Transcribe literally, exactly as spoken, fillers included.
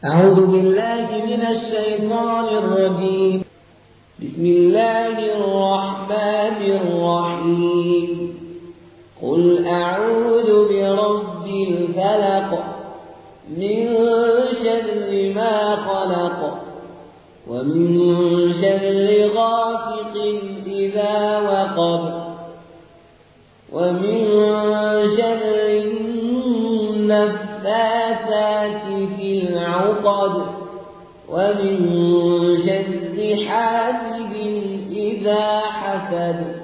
أعوذ بالله من الشيطان الرجيم. بسم الله الرحمن الرحيم. قل أعوذ برب الفلق من شر ما خلق ومن شر غاسق إذا وقب ومن شر النفاثات في العقد ومن شر حاسد إذا حسد.